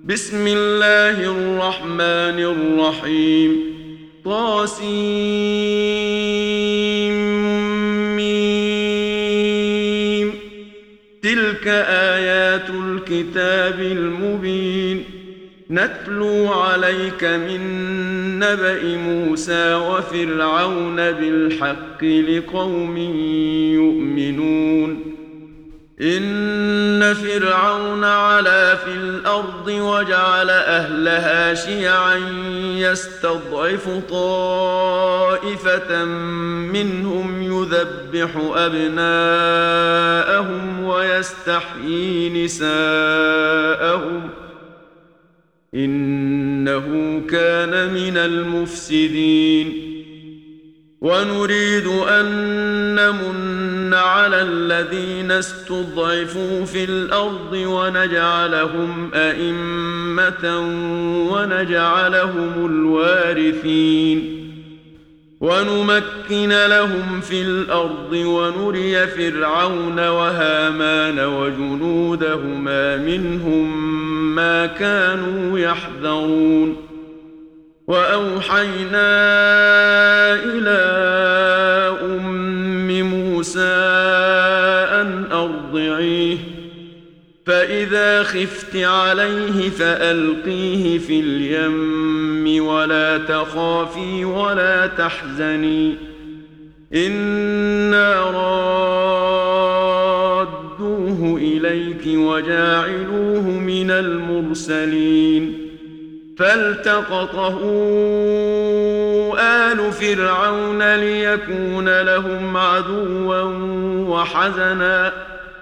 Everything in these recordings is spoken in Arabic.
بسم الله الرحمن الرحيم. طاسيم. تلك آيات الكتاب المبين. نتلو عليك من نبأ موسى وفرعون بالحق لقوم يؤمنون. إن فرعون علا في الأرض وجعل أهلها شيعا يستضعف طائفة منهم يذبح أبناءهم ويستحيي نساءهم إنه كان من المفسدين. ونريد أن نمن على الذين استضعفوا في الأرض ونجعلهم أئمة ونجعلهم الوارثين ونمكن لهم في الأرض ونري فرعون وهامان وجنودهما منهم ما كانوا يحذرون. وأوحينا إلى أم موسى أن أرضعيه فإذا خفت عليه فألقيه في اليم ولا تخافي ولا تحزني إنا رادوه إليك وجاعلوه من المرسلين. فالتقطه آل فرعون ليكون لهم عدوا وحزنا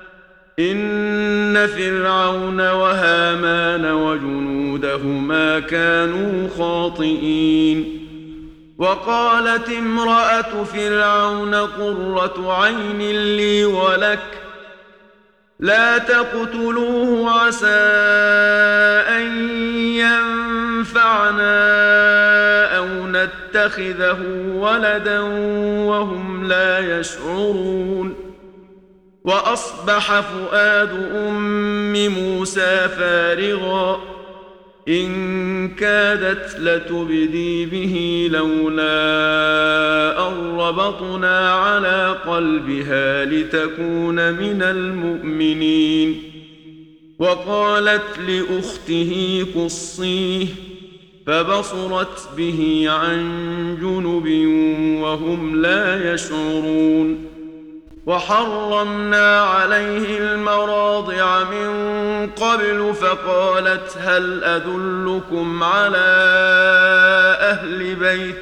إن فرعون وهامان وجنودهما كانوا خاطئين. وقالت امرأة فرعون قرة عين لي ولك لا تقتلوه عسى أن ينفعنا أو نتخذه ولدا وهم لا يشعرون. وأصبح فؤاد أم موسى فارغا إن كادت لتبدي به لولا أن ربطنا على قلبها لتكون من المؤمنين. وقالت لأخته قصيه فبصرت به عن جنب وهم لا يشعرون. وحرمنا عليه المراضع من قبل فقالت هل أدلكم على أهل بيت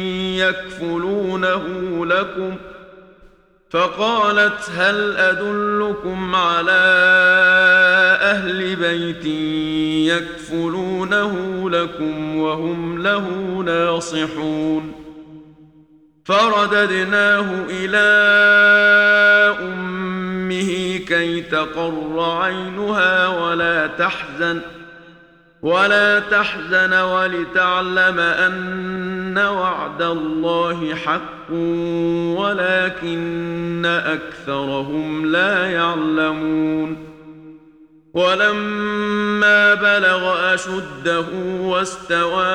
يكفلونه لكم وهم له ناصحون. فرددناه إلى أمه كي تقر عينها ولا تحزن ولتعلم أن وعد الله حق ولكن أكثرهم لا يعلمون. ولما بلغ أشده واستوى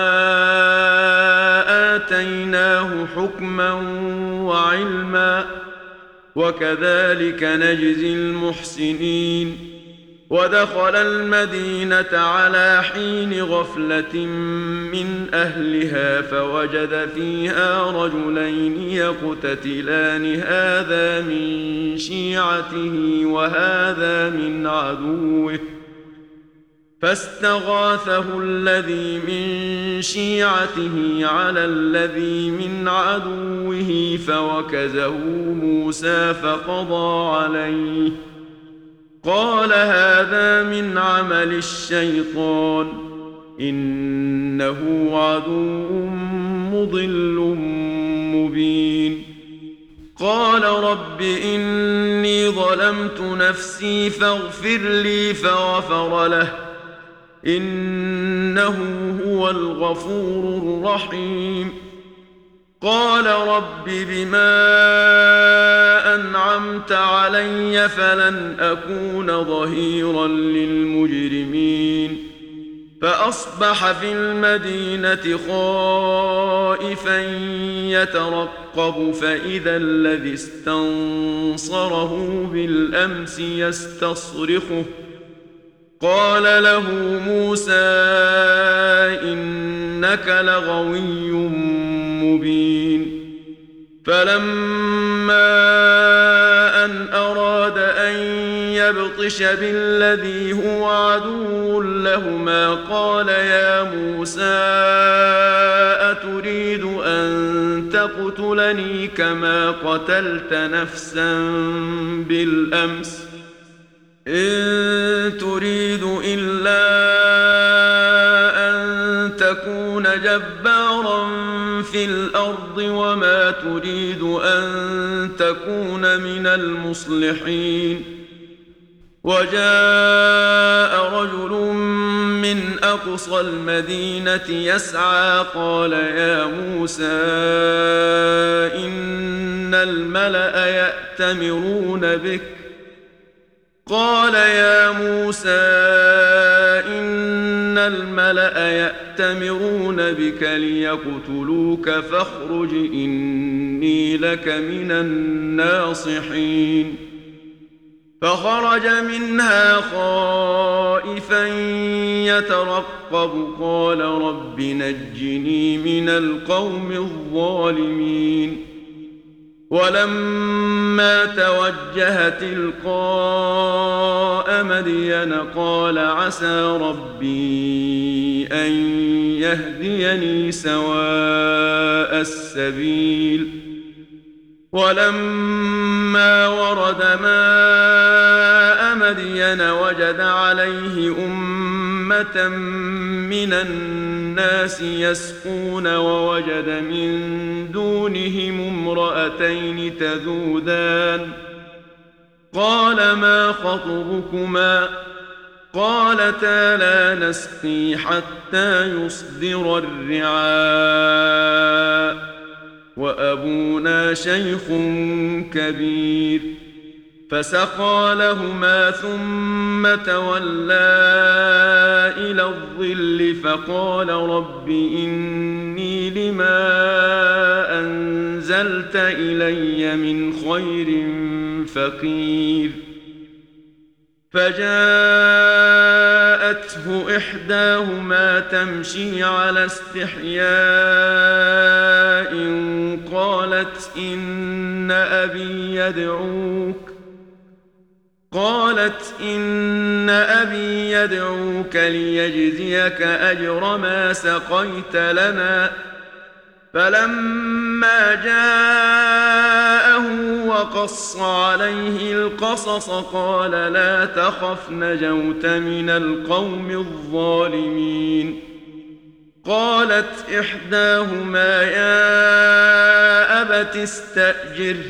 آتيناه حكما وعلما وكذلك نجزي المحسنين. ودخل المدينة على حين غفلة من أهلها فوجد فيها رجلين يقتتلان هذا من شيعته وهذا من عدوه فاستغاثه الذي من شيعته على الذي من عدوه فوكزه موسى فقضى عليه قال هذا من عمل الشيطان إنه عدو مضل مبين. قال رب إني ظلمت نفسي فاغفر لي فغفر له إنه هو الغفور الرحيم. قال رب بما أنعمت علي فلن أكون ظهيرا للمجرمين فأصبح في المدينة خائفا يترقب فإذا الذي استنصره بالأمس يستصرخه قال له موسى إنك لغوي مبين فلما أن أراد أن يبطش بالذي هو عدو لهما قال يا موسى أتريد أن تقتلني كما قتلت نفسا بالأمس إن تريد إلا أن تكون جبارا في الأرض وما تريد أن تكون من المصلحين وجاء رجل من أقصى المدينة يسعى قال يا موسى إن الملأ يأتمرون بك قال يا موسى إن الملأ يأتمرون بك ليقتلوك فاخرج إني لك من الناصحين فخرج منها خائفا يترقب قال رب نجني من القوم الظالمين ولما توجه تلقاء مدين قال عسى ربي أن يهديني سواء السبيل ولما ورد ماء مدين وجد عليه أمة من الناس يسقون ووجد من دونهم امرأتين تذودان قال ما خطبكما قالتا لا نسقي حتى يصدر الرعاء وأبونا شيخ كبير فسقى لهما ثم تولى إلى الظل فقال رب إني لما أنزلت إلي من خير فقير فجاءته إحداهما تمشي على استحياء قالت إن أبي يدعوك ليجزيك أجر ما سقيت لنا فلما جاءه وقص عليه القصص قال لا تخف نجوت من القوم الظالمين قالت إحداهما يا أبت استأجره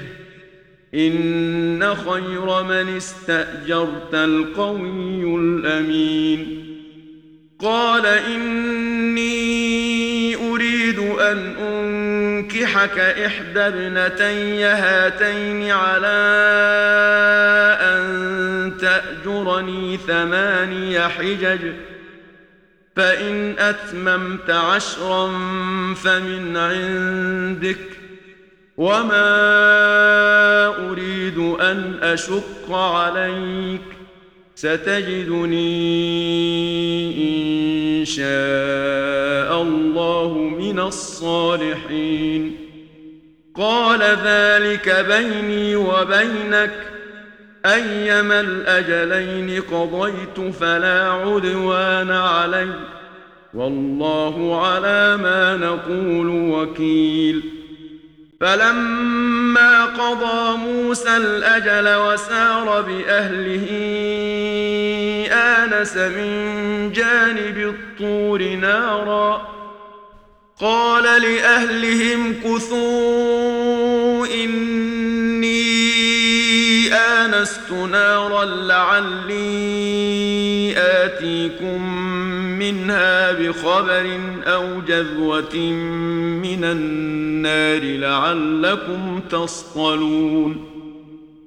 إن خير من استأجرت القوي الأمين قال إني أريد أن أنكحك إحدى ابنتي هاتين على أن تأجرني 8 حجج فإن أتممت 10 فمن عندك وما أريد أن أشق عليك ستجدني إن شاء الله من الصالحين قال ذلك بيني وبينك أيما الأجلين قضيت فلا عدوان علي والله على ما نقول وكيل فلما قضى موسى الأجل وسار بأهله آنس من جانب الطور نارا قال لأهلهم كثوا إني آنست نارا لعلي آتيكم منها بخبر أو جذوة من النار لعلكم تصطلون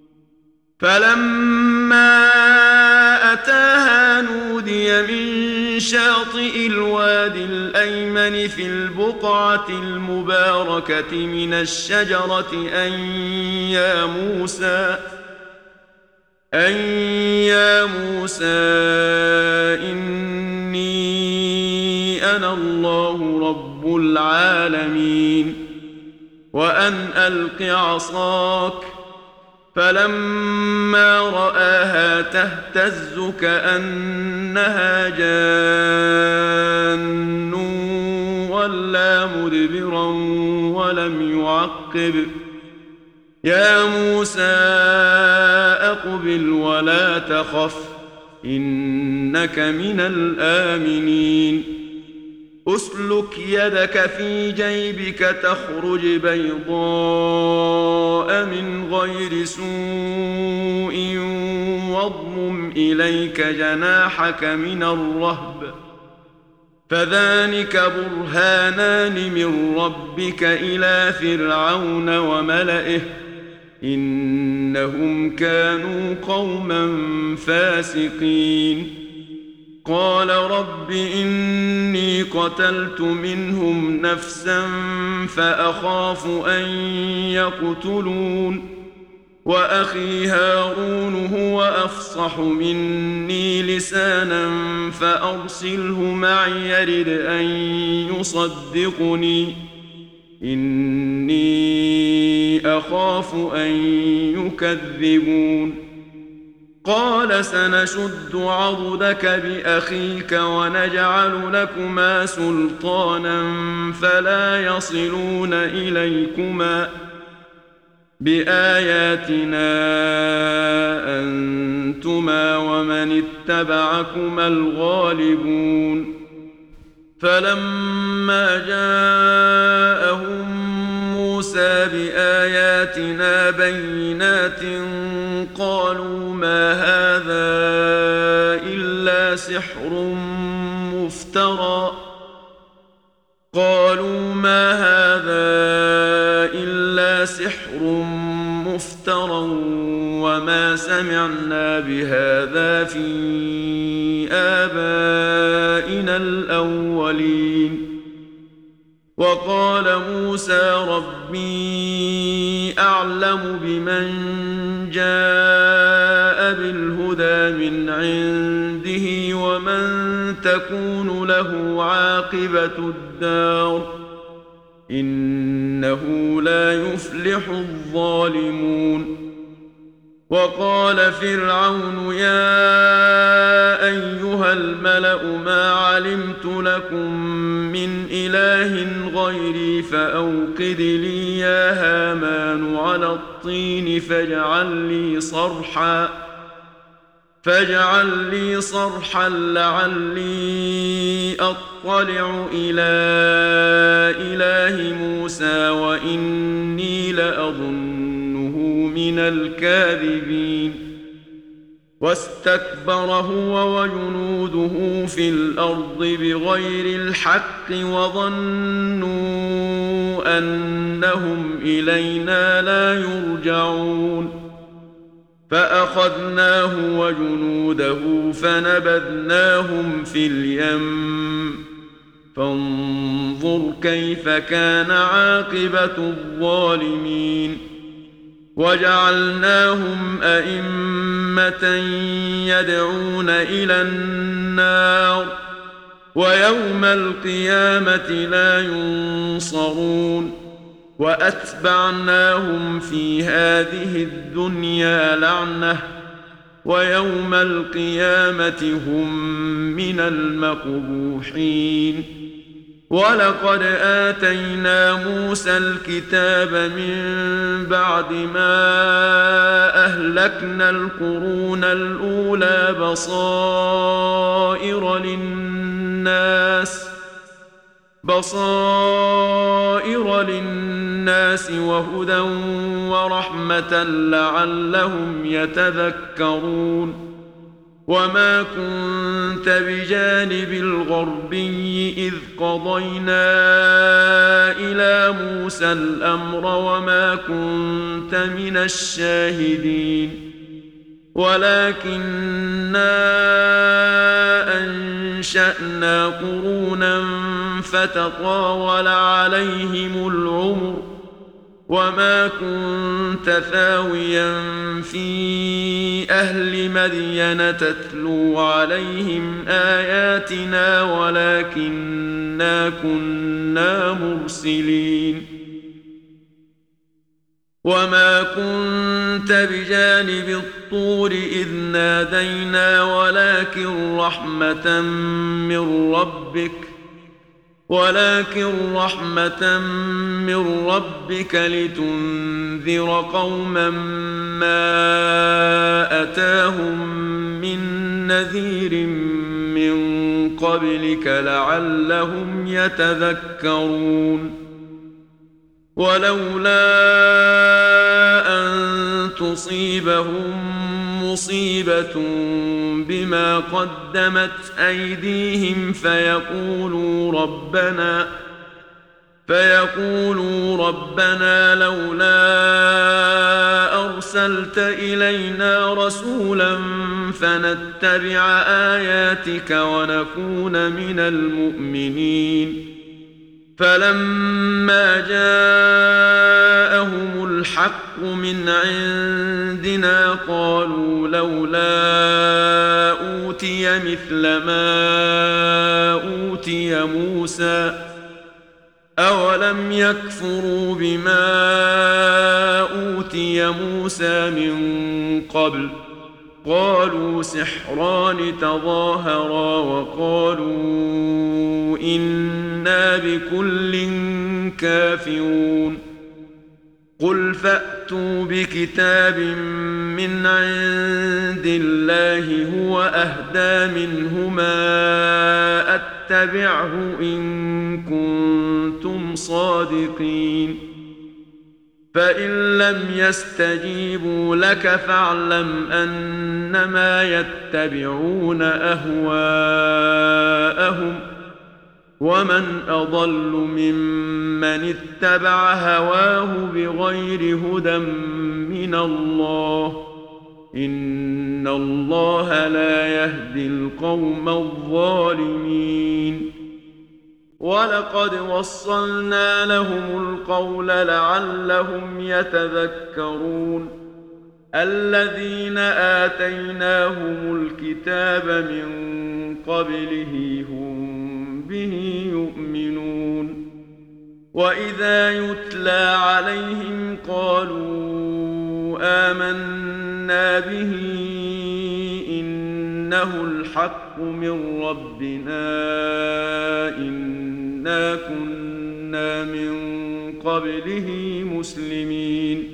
فلما أتاها نودي من شاطئ الوادي الأيمن في البقعة المباركة من الشجرة أن يا موسى إني أنا الله رب العالمين وأن ألق عصاك. فلما رآها تهتز كأنها جان ولى مدبرا ولم يعقب. يا موسى أقبل ولا تخف إنك من الآمنين. أسلك يدك في جيبك تخرج بيضاء من غير سوء واضمم إليك جناحك من الرهب فذلك برهانان من ربك إلى فرعون وملئه إنهم كانوا قوما فاسقين. قال رب إني قتلت منهم نفسا فأخاف أن يقتلون وأخي هارون هو أفصح مني لسانا فأرسله معي يرد أن يصدقني إني أخاف أن يكذبون. قال سنشد عضدك بأخيك ونجعل لكما سلطانا فلا يصلون إليكما بآياتنا أنتما ومن اتبعكما الغالبون. فلما جاءهم موسى بآياتنا بينات قالوا ما هذا إلا سحر مفترى وما سمعنا بهذا في آبائنا الأولين. وقال موسى ربي أعلم بمن جاء بالهدى من عنده ومن تكون له عاقبة الدار إنه لا يفلح الظالمون. وقال فرعون يا أيها الملأ ما علمت لكم من إله غيري فأوقد لي يا هامان على الطين فاجعل لي صرحا لعلي أطلع إلى إله موسى وإني لأظنه من الكاذبين. واستكبر هو وجنوده في الأرض بغير الحق وظنوا أنهم إلينا لا يرجعون. فأخذناه وجنوده فنبذناهم في اليم فانظر كيف كان عاقبة الظالمين. وجعلناهم أئمة يدعون إلى النار ويوم القيامة لا ينصرون. وأتبعناهم في هذه الدنيا لعنة ويوم القيامة هم من المقبوحين. ولقد آتينا موسى الكتاب من بعد ما أهلكنا القرون الأولى بصائر للناس وهدى ورحمة لعلهم يتذكرون. وما كنت بجانب الغربي إذ قضينا إلى موسى الأمر وما كنت من الشاهدين. ولكننا أنشأنا قرونا فتطاول عليهم العمر وما كنت ثاويا في أهل مدين تتلو عليهم آياتنا ولكننا كنا مرسلين وما كنت بجانب الطور إذ نادينا ولكن رحمة من ربك لتنذر قوما ما أتاهم من نذير من قبلك لعلهم يتذكرون ولولا أن تصيبهم مصيبة بما قدمت أيديهم فيقولوا ربنا لولا أرسلت إلينا رسولا فنتبع آياتك ونكون من المؤمنين فلما جاءهم الحق من عندنا قالوا لولا أوتي مثل ما أوتي موسى أولم يكفروا بما أوتي موسى من قبل قالوا سحران تظاهرا وقالوا إنا بكل كافرون قل فأتوا بكتاب من عند الله هو أهدى منهما أتبعه إن كنتم صادقين فإن لم يستجيبوا لك فاعلم أنما يتبعون أهواءهم ومن أضل ممن اتبع هواه بغير هدى من الله إن الله لا يهدي القوم الظالمين ولقد وصلنا لهم القول لعلهم يتذكرون الذين آتيناهم الكتاب من قبله هم به يؤمنون وإذا يتلى عليهم قالوا آمنا به إنه الحق من ربنا إنا كنا من قبله مسلمين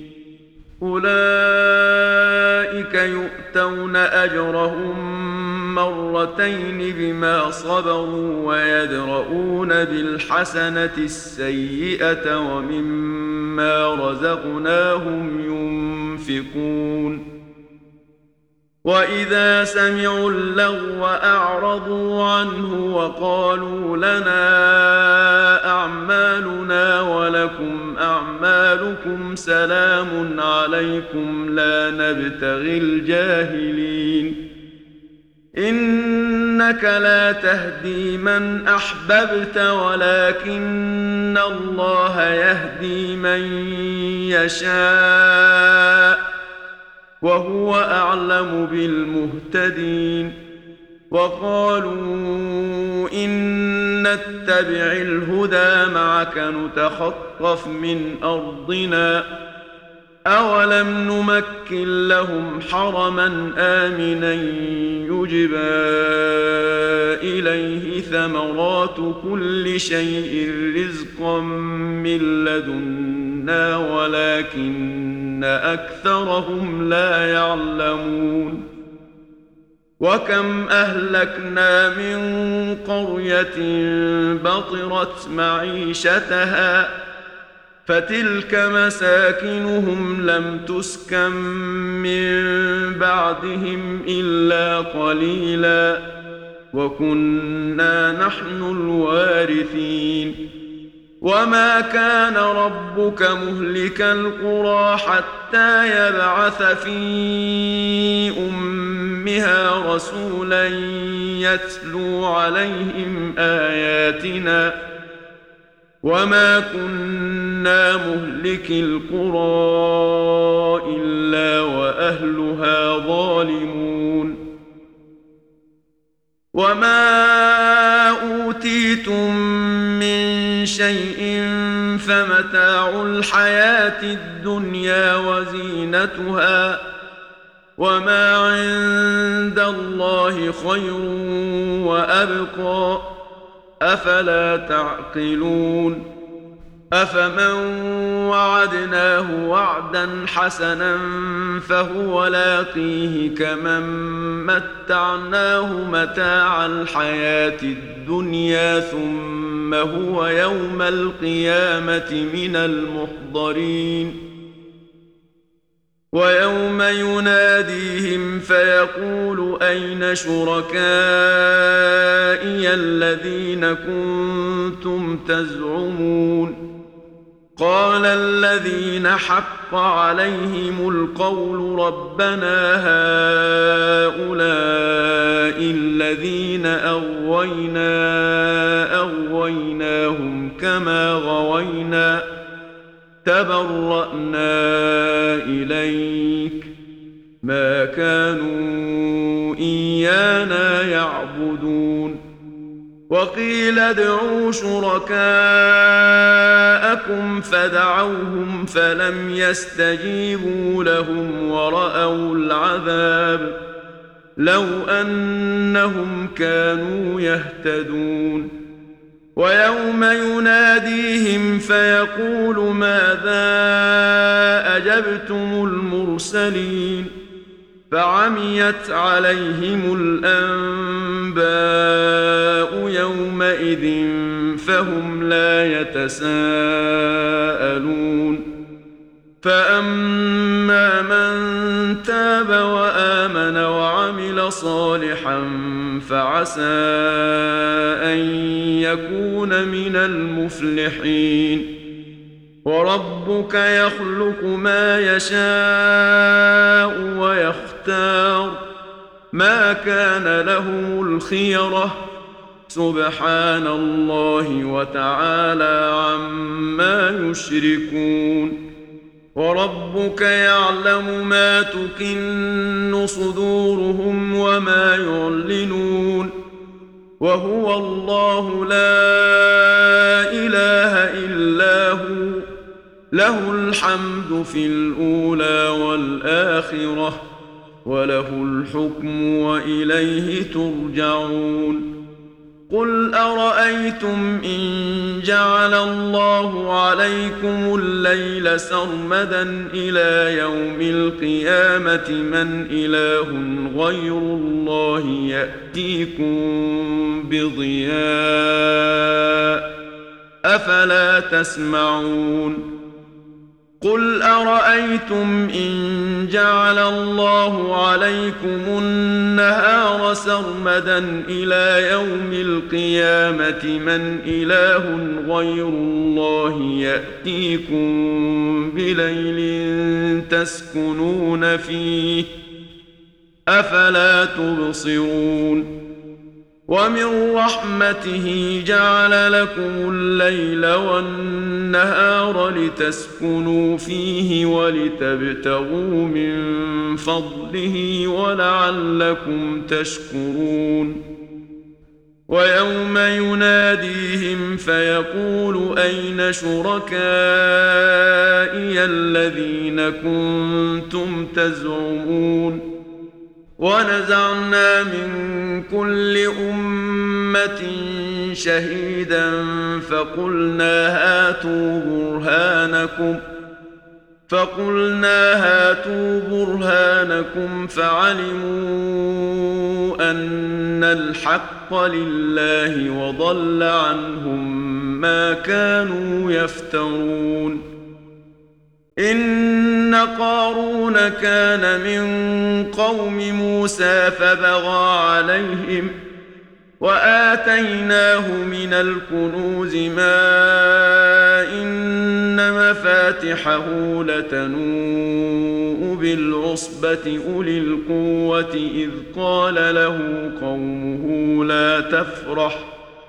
أولئك يؤتون أجرهم مرتين بما صبروا ويدرؤون بالحسنة السيئة ومما رزقناهم ينفقون وإذا سمعوا اللغو أعرضوا عنه وقالوا لنا أعمالنا ولكم أعمالكم سلام عليكم لا نبتغي الجاهلين إنك لا تهدي من أحببت ولكن الله يهدي من يشاء وهو أعلم بالمهتدين وقالوا إن نتبع الهدى معك نتخطف من أرضنا أولم نمكن لهم حرما آمنا يجبى إليه ثمرات كل شيء رزقا من لدنا ولكن أكثرهم لا يعلمون وكم أهلكنا من قرية بطرت معيشتها فتلك مساكنهم لم تسكن من بعدهم إلا قليلا وكنا نحن الوارثين وما كان ربك مهلك القرى حتى يبعث في أمها رسولا يتلو عليهم آياتنا وما كنا مهلك القرى إلا وأهلها ظالمون وما أوتيتم من شيء فمتاع الحياة الدنيا وزينتها وما عند الله خير وأبقى أفلا تعقلون أفمن وعدناه وعدا حسنا فهو لاقيه كمن متعناه متاع الحياة الدنيا ثم هو يوم القيامة من المحضرين ويوم يناديهم فيقول أين شركائي الذين كنتم تزعمون قال الذين حق عليهم القول ربنا هؤلاء الذين أغويناهم كما غوينا تبرأنا إليك ما كانوا إيانا يعبدون وقيل ادعوا شركاءكم فدعوهم فلم يستجيبوا لهم ورأوا العذاب لو أنهم كانوا يهتدون ويوم يناديهم فيقول ماذا أجبتم المرسلين فعميت عليهم الأنباء يومئذ فهم لا يتساءلون فأما من تاب وآمن وعمل صالحا فعسى أن يكون من المفلحين وربك يخلق ما يشاء ويختار ما كان لهم الخيرة سبحان الله وتعالى عما يشركون وربك يعلم ما تكن صدورهم وما يعلنون وهو الله لا إله إلا هو له الحمد في الأولى والآخرة وله الحكم وإليه ترجعون قل أرأيتم إن جعل الله عليكم الليل سرمدا إلى يوم القيامة من إله غير الله يأتيكم بضياء أفلا تسمعون قل أرأيتم إن جعل الله عليكم النهار سرمدا إلى يوم القيامة من إله غير الله يأتيكم بليل تسكنون فيه أفلا تبصرون ومن رحمته جعل لكم الليل والنهار لتسكنوا فيه ولتبتغوا من فضله ولعلكم تشكرون ويوم يناديهم فيقول أين شركائي الذين كنتم تزعمون ونزعنا من كل أمة شهيدا فقلنا هاتوا برهانكم فعلموا أن الحق لله وضل عنهم ما كانوا يفترون إن قارون كان من قوم موسى وآتيناه من الكنوز ما إن مفاتحه لتنوء بالعصبة أولي القوة إذ قال له قومه لا تفرح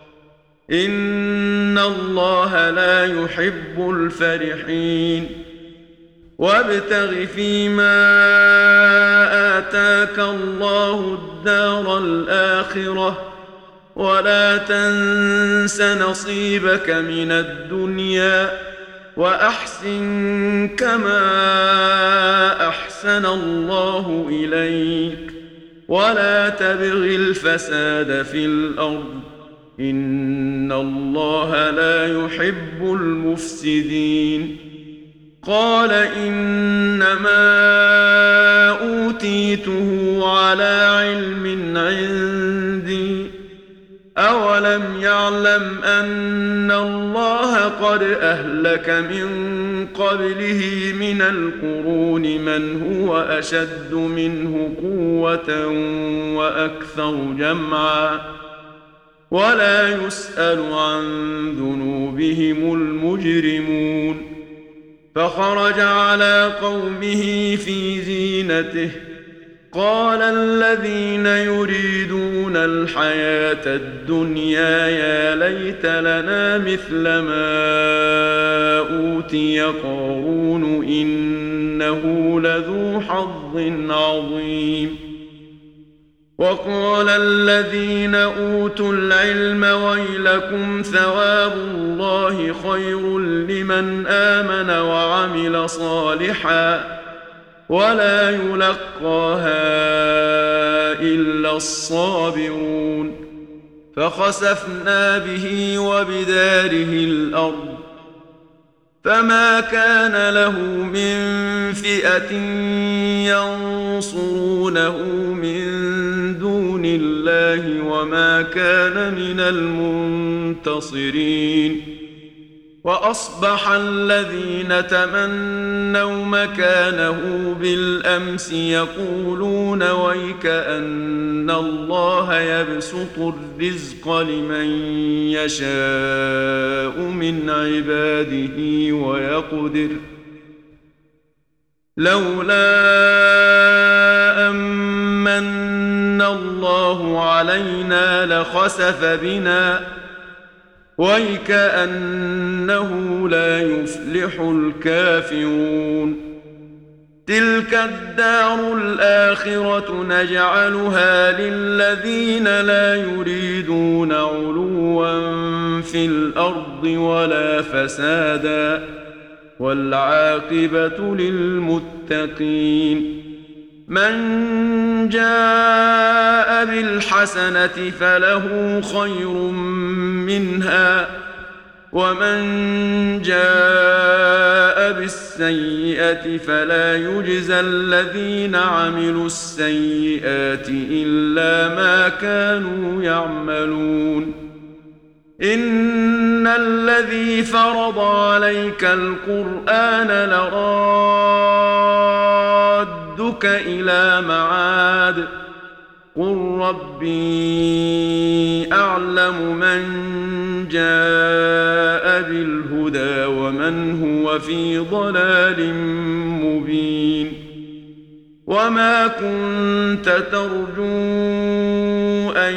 إن الله لا يحب الفرحين وابتغ فيما آتاك الله الدار الآخرة ولا تنس نصيبك من الدنيا وأحسن كما أحسن الله إليك ولا تبغ الفساد في الأرض إن الله لا يحب المفسدين قال إنما أوتيته على علم عندي أولم يعلم أن الله قد أهلك من قبله من القرون من هو أشد منه قوة وأكثر جمعا ولا يسأل عن ذنوبهم المجرمون فخرج على قومه في زينته قال الذين يريدون الحياة الدنيا يا ليت لنا مثل ما أوتي قارون إنه لذو حظ عظيم وقال الذين أوتوا العلم ويلكم ثواب الله خير لمن آمن وعمل صالحا ولا يلقاها إلا الصابرون فخسفنا به وبداره الأرض فما كان له من فئة ينصرونه من دون الله وما كان من المنتصرين وأصبح الذين تمنوا مكانه بالأمس يقولون ويك أن الله يبسط الرزق لمن يشاء من عباده ويقدر لولا أمن الله علينا لخسف بنا ويكأنه لا يفلح الكافرون تلك الدار الآخرة نجعلها للذين لا يريدون علوا في الأرض ولا فسادا والعاقبة للمتقين من جاء بالحسنة فله خير منها ومن جاء بالسيئة فلا يجزى الذين عملوا السيئات إلا ما كانوا يعملون إن الذي فرض عليك القرآن لرادك إلى معاد قل ربي أعلم من جاء بالهدى ومن هو في ضلال مبين وما كنت ترجو أن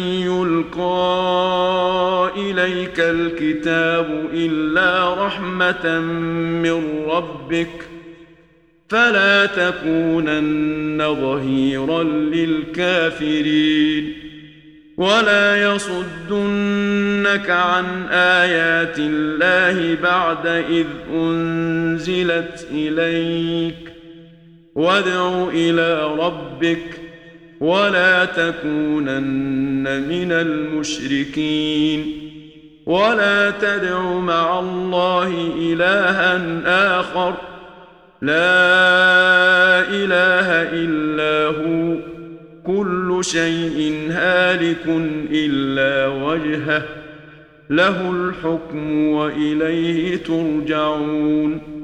يلقى إليك الكتاب إلا رحمة من ربك فلا تكونن ظهيرا للكافرين ولا يصدنك عن آيات الله بعد إذ أنزلت إليك وادع إلى ربك ولا تكونن من المشركين ولا تدع مع الله إلها آخر لا إله إلا هو كل شيء هالك إلا وجهه له الحكم وإليه ترجعون